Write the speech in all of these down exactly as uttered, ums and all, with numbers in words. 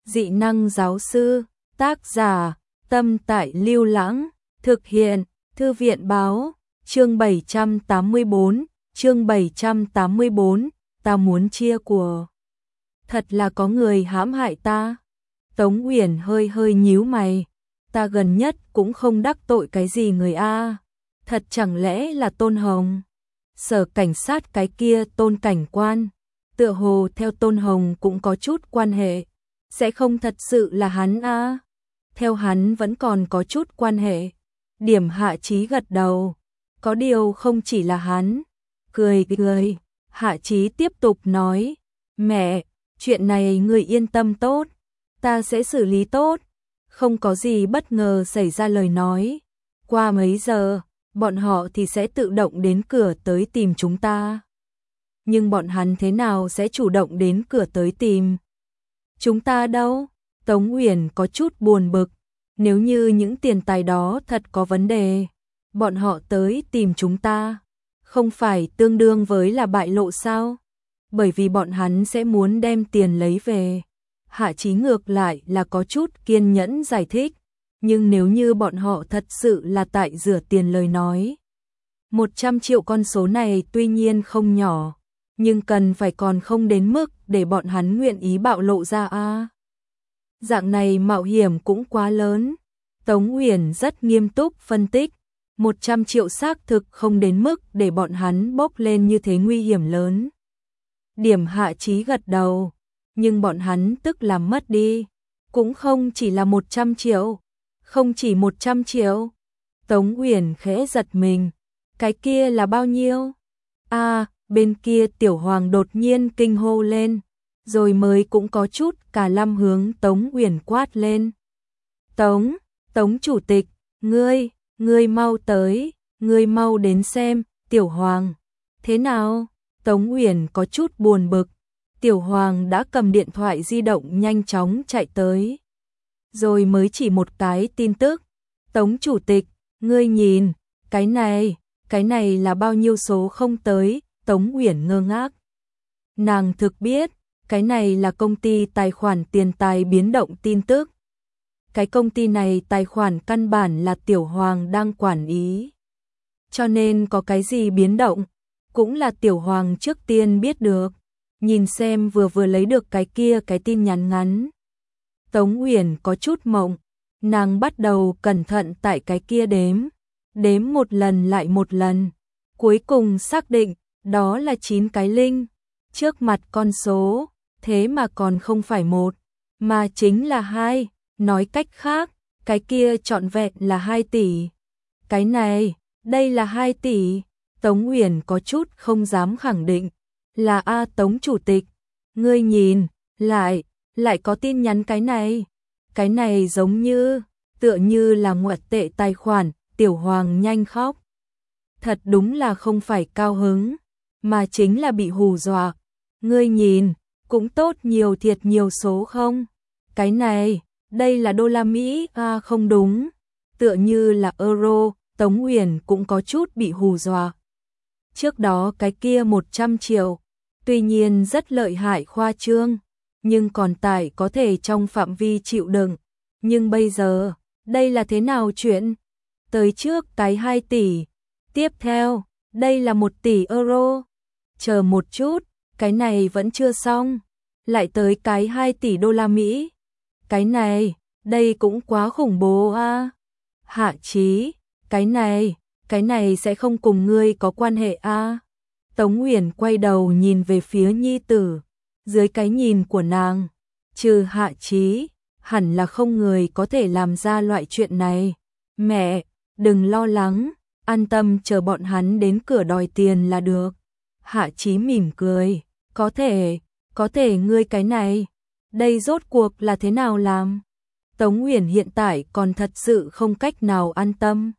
Dị năng giáo sư, tác giả, Tâm Tại Lưu Lãng, thực hiện, Thư viện báo, chương bảy trăm tám mươi bốn, chương bảy trăm tám mươi bốn, ta muốn chia của. Thật là có người hãm hại ta. Tống Uyển hơi hơi nhíu mày, ta gần nhất cũng không đắc tội cái gì người a. Thật chẳng lẽ là Tôn Hồng? Sở cảnh sát cái kia Tôn cảnh quan, tựa hồ theo Tôn Hồng cũng có chút quan hệ, sẽ không thật sự là hắn a? Theo hắn vẫn còn có chút quan hệ. Điểm Hạ Chí gật đầu, có điều không chỉ là hắn. Cười cười, Hạ Chí tiếp tục nói, mẹ, chuyện này người yên tâm tốt, ta sẽ xử lý tốt, không có gì bất ngờ xảy ra lời nói. Qua mấy giờ, bọn họ thì sẽ tự động đến cửa tới tìm chúng ta. Nhưng bọn hắn thế nào sẽ chủ động đến cửa tới tìm chúng ta đâu? Tống Uyển có chút buồn bực, nếu như những tiền tài đó thật có vấn đề, bọn họ tới tìm chúng ta, không phải tương đương với là bại lộ sao? Bởi vì bọn hắn sẽ muốn đem tiền lấy về. Hạ Chí ngược lại là có chút kiên nhẫn giải thích, nhưng nếu như bọn họ thật sự là tại rửa tiền lời nói, một trăm triệu con số này tuy nhiên không nhỏ, nhưng cần phải còn không đến mức để bọn hắn nguyện ý bạo lộ ra a. Dạng này mạo hiểm cũng quá lớn. Tống Uyển rất nghiêm túc phân tích, một trăm triệu xác thực không đến mức để bọn hắn bốc lên như thế nguy hiểm lớn. Điểm Hạ Chí gật đầu, nhưng bọn hắn tức làm mất đi, cũng không chỉ là một trăm triệu, không chỉ một trăm triệu. Tống Uyển khẽ giật mình, cái kia là bao nhiêu? A, à, bên kia Tiểu Hoàng đột nhiên kinh hô lên, rồi mới cũng có chút cả lâm hướng Tống Uyển quát lên. Tống, Tống chủ tịch, ngươi, ngươi mau tới, ngươi mau đến xem, Tiểu Hoàng. Thế nào? Tống Uyển có chút buồn bực. Tiểu Hoàng đã cầm điện thoại di động nhanh chóng chạy tới. Rồi mới chỉ một cái tin tức. Tống chủ tịch, ngươi nhìn, cái này, cái này là bao nhiêu số không tới? Tống Uyển ngơ ngác. Nàng thực biết, cái này là công ty tài khoản tiền tài biến động tin tức. Cái công ty này tài khoản căn bản là Tiểu Hoàng đang quản lý. Cho nên có cái gì biến động, cũng là Tiểu Hoàng trước tiên biết được. Nhìn xem vừa vừa lấy được cái kia cái tin nhắn ngắn. Tống Uyển có chút mộng, nàng bắt đầu cẩn thận tại cái kia đếm. Đếm một lần lại một lần. Cuối cùng xác định, đó là chín cái linh. Trước mặt con số, thế mà còn không phải một, mà chính là hai. Nói cách khác, cái kia trọn vẹn là hai tỷ. Cái này, đây là hai tỷ. Tống Uyển có chút không dám khẳng định. Là A Tống chủ tịch, ngươi nhìn, lại, lại có tin nhắn cái này. Cái này giống như, tựa như là ngoại tệ tài khoản. Tiểu Hoàng nhanh khóc. Thật đúng là không phải cao hứng, mà chính là bị hù dọa. Ngươi nhìn, cũng tốt nhiều thiệt nhiều số không? Cái này, đây là đô la Mỹ, à không đúng, tựa như là euro. Tống Uyển cũng có chút bị hù dọa. Trước đó cái kia một trăm triệu, tuy nhiên rất lợi hại khoa trương, nhưng còn tại có thể trong phạm vi chịu đựng. Nhưng bây giờ, đây là thế nào chuyện? Tới trước cái hai tỷ, tiếp theo, đây là một tỷ euro. Chờ một chút, cái này vẫn chưa xong, lại tới cái hai tỷ đô la Mỹ. Cái này, đây cũng quá khủng bố a. À. Hạ Chí, cái này, cái này sẽ không cùng ngươi có quan hệ a. À. Tống Uyển quay đầu nhìn về phía nhi tử, dưới cái nhìn của nàng, trừ Hạ Chí, hẳn là không người có thể làm ra loại chuyện này. Mẹ, đừng lo lắng, an tâm chờ bọn hắn đến cửa đòi tiền là được. Hạ Chí mỉm cười, có thể, có thể ngươi cái này, đây rốt cuộc là thế nào làm? Tống Uyển hiện tại còn thật sự không cách nào an tâm.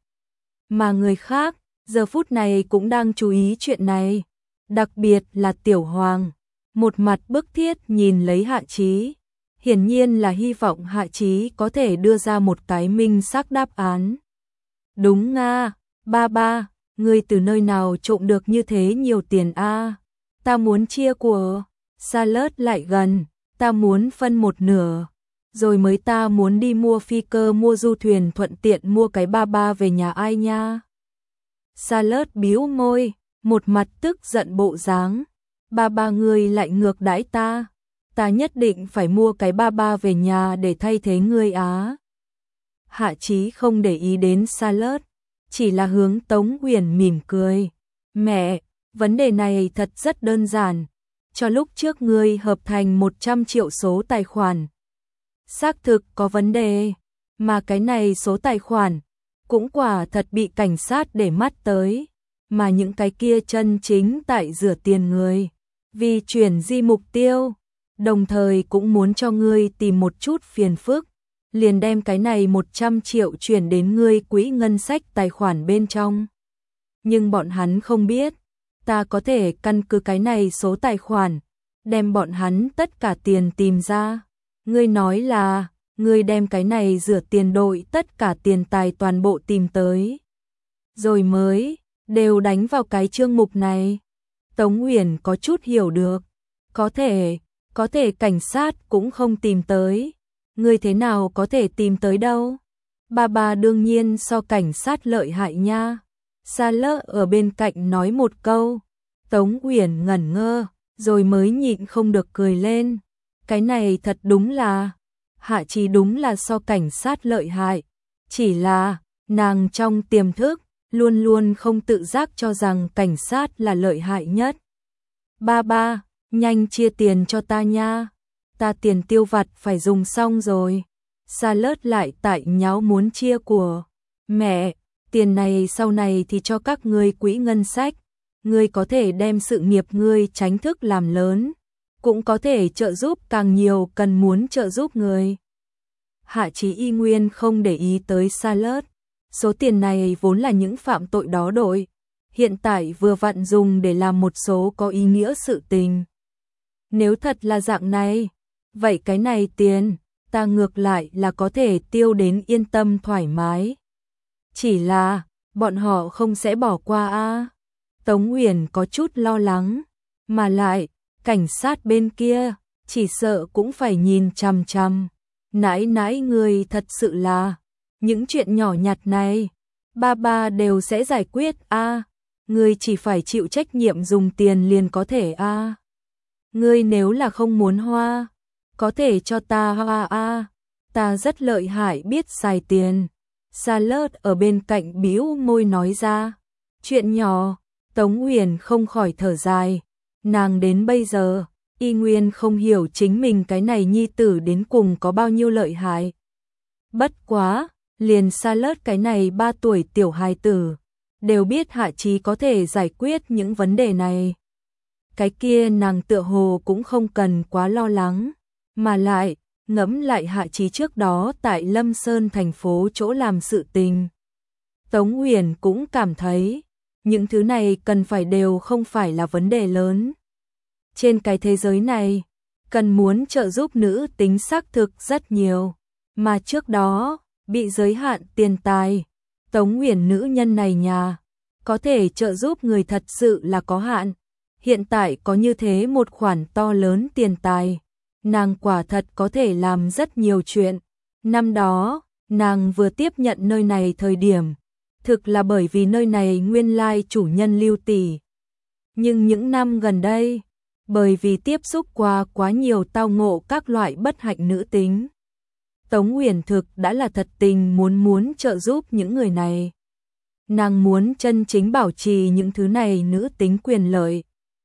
Mà người khác, giờ phút này cũng đang chú ý chuyện này, đặc biệt là Tiểu Hoàng, một mặt bức thiết nhìn lấy Hạ Chí. Hiển nhiên là hy vọng Hạ Chí có thể đưa ra một cái minh xác đáp án. Đúng nga, ba ba, ngươi từ nơi nào trộm được như thế nhiều tiền a? Ta muốn chia của. Xa lớt lại gần, ta muốn phân một nửa. rồi mới ta muốn đi mua phi cơ mua du thuyền thuận tiện mua cái ba ba về nhà ai nha. Charlotte bĩu môi, một mặt tức giận bộ dáng. Ba ba ngươi lại ngược đãi ta. Ta nhất định phải mua cái ba ba về nhà để thay thế ngươi á. Hạ Chí không để ý đến Charlotte, chỉ là hướng Tống Huyền mỉm cười. Mẹ, vấn đề này thật rất đơn giản. Cho lúc trước ngươi hợp thành một trăm triệu số tài khoản. Xác thực có vấn đề, mà cái này số tài khoản cũng quả thật bị cảnh sát để mắt tới, mà những cái kia chân chính tại rửa tiền người, vì chuyển di mục tiêu, đồng thời cũng muốn cho ngươi tìm một chút phiền phức, liền đem cái này một trăm triệu chuyển đến ngươi quỹ ngân sách tài khoản bên trong. Nhưng bọn hắn không biết, ta có thể căn cứ cái này số tài khoản, đem bọn hắn tất cả tiền tìm ra. Ngươi nói là, ngươi đem cái này rửa tiền đội tất cả tiền tài toàn bộ tìm tới. Rồi mới, đều đánh vào cái chương mục này. Tống Huyền có chút hiểu được. Có thể, có thể cảnh sát cũng không tìm tới. Ngươi thế nào có thể tìm tới đâu? Ba ba đương nhiên so cảnh sát lợi hại nha. Charlotte ở bên cạnh nói một câu. Tống Huyền ngẩn ngơ, rồi mới nhịn không được cười lên. Cái này thật đúng là, Hạ Chí đúng là so cảnh sát lợi hại. Chỉ là, nàng trong tiềm thức, luôn luôn không tự giác cho rằng cảnh sát là lợi hại nhất. Ba ba, nhanh chia tiền cho ta nha. Ta tiền tiêu vặt phải dùng xong rồi. Charlotte lại tại nháo muốn chia của. Mẹ, tiền này sau này thì cho các ngươi quỹ ngân sách. Ngươi có thể đem sự nghiệp ngươi tránh thức làm lớn, cũng có thể trợ giúp càng nhiều cần muốn trợ giúp người. Hạ Chí y nguyên không để ý tới Charlotte. Số tiền này vốn là những phạm tội đó đổi, hiện tại vừa vặn dùng để làm một số có ý nghĩa sự tình. Nếu thật là dạng này, vậy cái này tiền, ta ngược lại là có thể tiêu đến yên tâm thoải mái. Chỉ là, bọn họ không sẽ bỏ qua a. Tống Huyền có chút lo lắng, mà lại, cảnh sát bên kia, chỉ sợ cũng phải nhìn chằm chằm. Nãi nãi người thật sự là, những chuyện nhỏ nhặt này, ba ba đều sẽ giải quyết a. Ngươi chỉ phải chịu trách nhiệm dùng tiền liền có thể a. Ngươi nếu là không muốn hoa, có thể cho ta hoa a. Ta rất lợi hại biết xài tiền. Charlotte ở bên cạnh bĩu môi nói ra. Chuyện nhỏ, Tống Huyền không khỏi thở dài. Nàng đến bây giờ, y nguyên không hiểu chính mình cái này nhi tử đến cùng có bao nhiêu lợi hại. Bất quá, liền Charlotte cái này ba tuổi tiểu hài tử, đều biết Hạ Chí có thể giải quyết những vấn đề này. Cái kia nàng tựa hồ cũng không cần quá lo lắng, mà lại, ngẫm lại Hạ Chí trước đó tại Lâm Sơn thành phố chỗ làm sự tình. Tống Huyền cũng cảm thấy, những thứ này cần phải đều không phải là vấn đề lớn. Trên cái thế giới này, cần muốn trợ giúp nữ tính xác thực rất nhiều, mà trước đó, bị giới hạn tiền tài. Tống Huyền nữ nhân này nhà, có thể trợ giúp người thật sự là có hạn. Hiện tại có như thế một khoản to lớn tiền tài, nàng quả thật có thể làm rất nhiều chuyện. Năm đó, nàng vừa tiếp nhận nơi này thời điểm, thực là bởi vì nơi này nguyên lai chủ nhân Lưu tỷ. Nhưng những năm gần đây, bởi vì tiếp xúc qua quá nhiều tao ngộ các loại bất hạnh nữ tính, Tống Huyền thực đã là thật tình muốn muốn trợ giúp những người này. Nàng muốn chân chính bảo trì những thứ này nữ tính quyền lợi.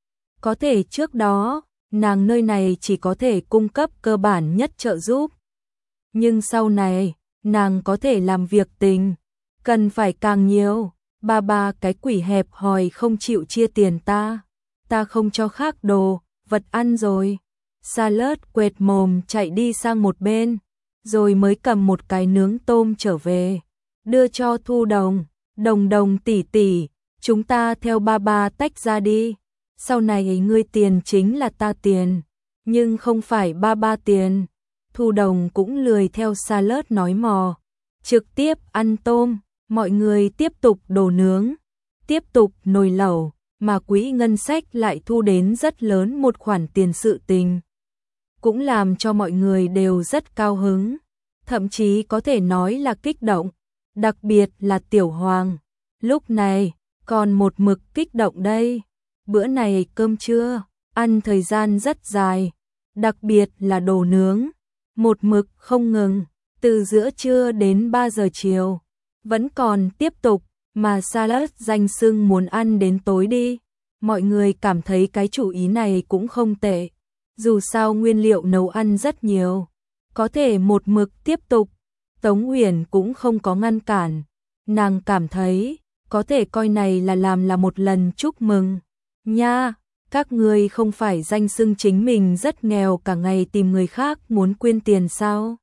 Có thể trước đó, nàng nơi này chỉ có thể cung cấp cơ bản nhất trợ giúp. Nhưng sau này, nàng có thể làm việc tình, cần phải càng nhiều. Ba ba cái quỷ hẹp hòi không chịu chia tiền ta, ta không cho khác đồ, vật ăn rồi. Charlotte quệt mồm chạy đi sang một bên, rồi mới cầm một cái nướng tôm trở về, đưa cho Thu Đồng. Đồng Đồng tỷ tỷ, chúng ta theo ba ba tách ra đi. Sau này ngươi tiền chính là ta tiền, nhưng không phải ba ba tiền. Thu Đồng cũng lười theo Charlotte nói mò, trực tiếp ăn tôm. Mọi người tiếp tục đồ nướng, tiếp tục nồi lẩu, mà quỹ ngân sách lại thu đến rất lớn một khoản tiền sự tình. cũng làm cho mọi người đều rất cao hứng, thậm chí có thể nói là kích động, đặc biệt là Tiểu Hoàng. Lúc này, còn một mực kích động đây. Bữa này cơm trưa, ăn thời gian rất dài, đặc biệt là đồ nướng, một mực không ngừng, từ giữa trưa đến ba giờ chiều, vẫn còn tiếp tục, mà salad danh xưng muốn ăn đến tối đi. Mọi người cảm thấy cái chủ ý này cũng không tệ, dù sao nguyên liệu nấu ăn rất nhiều, có thể một mực tiếp tục. Tống Uyển cũng không có ngăn cản, nàng cảm thấy có thể coi này là làm là một lần chúc mừng. Nha, các ngươi không phải danh xưng chính mình rất nghèo cả ngày tìm người khác muốn quyên tiền sao?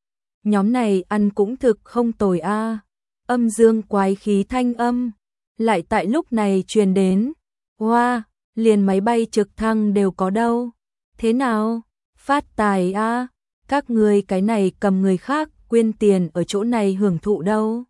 Nhóm này ăn cũng thực không tồi a. À. Âm dương quái khí thanh âm lại tại lúc này truyền đến. Hoa, wow, liền máy bay trực thăng đều có đâu. Thế nào? Phát tài a. À. Các ngươi cái này cầm người khác quyên tiền ở chỗ này hưởng thụ đâu?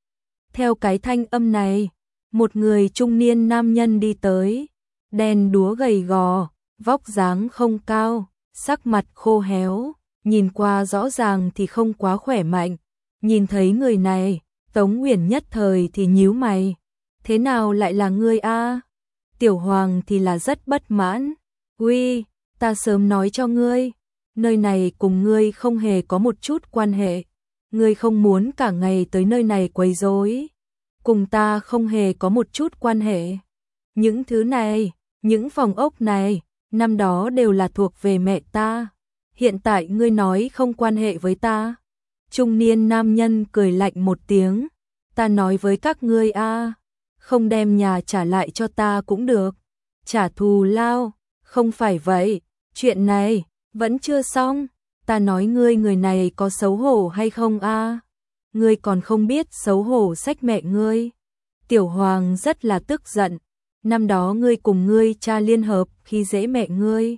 Theo cái thanh âm này, một người trung niên nam nhân đi tới, đen đúa gầy gò, vóc dáng không cao, sắc mặt khô héo, nhìn qua rõ ràng thì không quá khỏe mạnh. Nhìn thấy người này, Tống Uyển nhất thời thì nhíu mày. Thế nào lại là ngươi a? À? Tiểu Hoàng thì là rất bất mãn. Uy, ta sớm nói cho ngươi, nơi này cùng ngươi không hề có một chút quan hệ. Ngươi không muốn cả ngày tới nơi này quấy rối, cùng ta không hề có một chút quan hệ. Những thứ này, những phòng ốc này, năm đó đều là thuộc về mẹ ta. Hiện tại ngươi nói không quan hệ với ta. Trung niên nam nhân cười lạnh một tiếng. Ta nói với các ngươi a, không đem nhà trả lại cho ta cũng được. Trả thù lao, không phải vậy. Chuyện này, vẫn chưa xong. Ta nói ngươi người này có xấu hổ hay không a? À? Ngươi còn không biết xấu hổ xách mẹ ngươi. Tiểu Hoàng rất là tức giận. Năm đó ngươi cùng ngươi cha liên hợp khi dễ mẹ ngươi,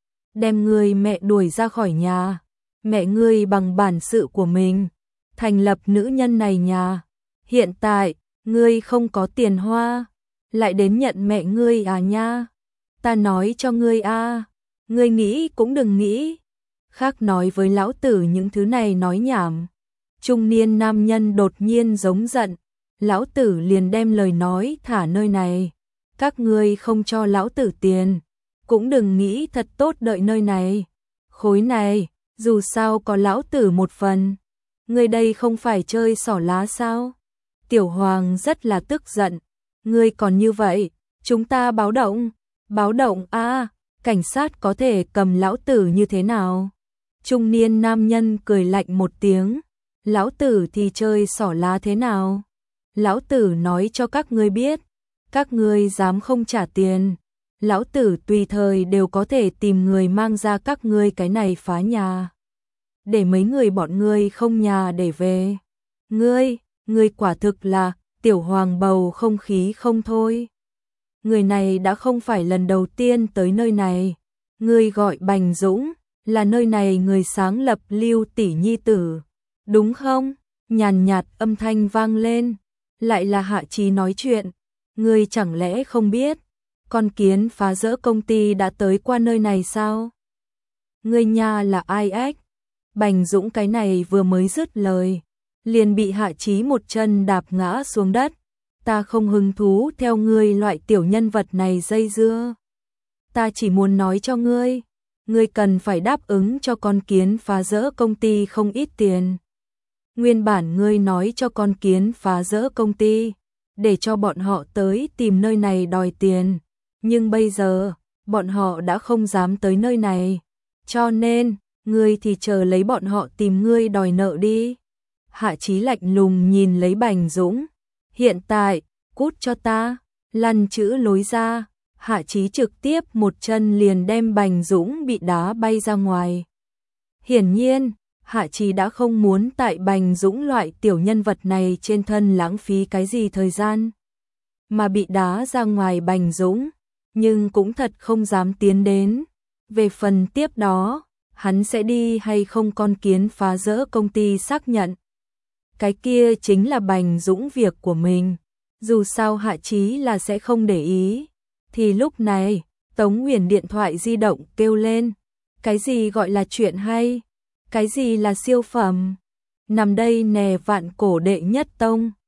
đem ngươi mẹ đuổi ra khỏi nhà. Mẹ ngươi bằng bản sự của mình thành lập nữ nhân này nhà. Hiện tại, ngươi không có tiền hoa, lại đến nhận mẹ ngươi à nha. Ta nói cho ngươi a, à, ngươi nghĩ cũng đừng nghĩ. Khác nói với lão tử những thứ này nói nhảm. Trung niên nam nhân đột nhiên giống giận. Lão tử liền đem lời nói thả nơi này. Các ngươi không cho lão tử tiền, cũng đừng nghĩ thật tốt đợi nơi này. Khối này, dù sao có lão tử một phần. Ngươi đây không phải chơi xỏ lá sao? Tiểu Hoàng rất là tức giận. Ngươi còn như vậy, chúng ta báo động. Báo động a, à, cảnh sát có thể cầm lão tử như thế nào? Trung niên nam nhân cười lạnh một tiếng. Lão tử thì chơi xỏ lá thế nào? Lão tử nói cho các ngươi biết, các ngươi dám không trả tiền, lão tử tùy thời đều có thể tìm người mang ra các ngươi cái này phá nhà, để mấy người bọn ngươi không nhà để về. Ngươi, ngươi quả thực là, Tiểu Hoàng bầu không khí không thôi. Người này đã không phải lần đầu tiên tới nơi này. Ngươi gọi Bành Dũng, là nơi này người sáng lập Lưu tỷ nhi tử, đúng không? Nhàn nhạt âm thanh vang lên, lại là Hạ Chí nói chuyện. Ngươi chẳng lẽ không biết, con kiến phá rỡ công ty đã tới qua nơi này sao? Ngươi nha là ai ếch? Bành Dũng cái này vừa mới dứt lời, liền bị Hạ Chí một chân đạp ngã xuống đất. Ta không hứng thú theo ngươi loại tiểu nhân vật này dây dưa. Ta chỉ muốn nói cho ngươi, ngươi cần phải đáp ứng cho con kiến phá rỡ công ty không ít tiền. Nguyên bản ngươi nói cho con kiến phá rỡ công ty, để cho bọn họ tới tìm nơi này đòi tiền. Nhưng bây giờ, bọn họ đã không dám tới nơi này. Cho nên, ngươi thì chờ lấy bọn họ tìm ngươi đòi nợ đi. Hạ Chí lạnh lùng nhìn lấy Bành Dũng. Hiện tại, cút cho ta, lăn chữ lối ra. Hạ Chí trực tiếp một chân liền đem Bành Dũng bị đá bay ra ngoài. Hiển nhiên, Hạ Chí đã không muốn tại Bành Dũng loại tiểu nhân vật này trên thân lãng phí cái gì thời gian. Mà bị đá ra ngoài Bành Dũng, nhưng cũng thật không dám tiến đến. Về phần tiếp đó, hắn sẽ đi hay không con kiến phá rỡ công ty xác nhận. Cái kia chính là Bành Dũng việc của mình. Dù sao Hạ Chí là sẽ không để ý. Thì lúc này, Tống Uyển điện thoại di động kêu lên. Cái gì gọi là chuyện hay? Cái gì là siêu phẩm? Nằm đây nè vạn cổ đệ nhất tông.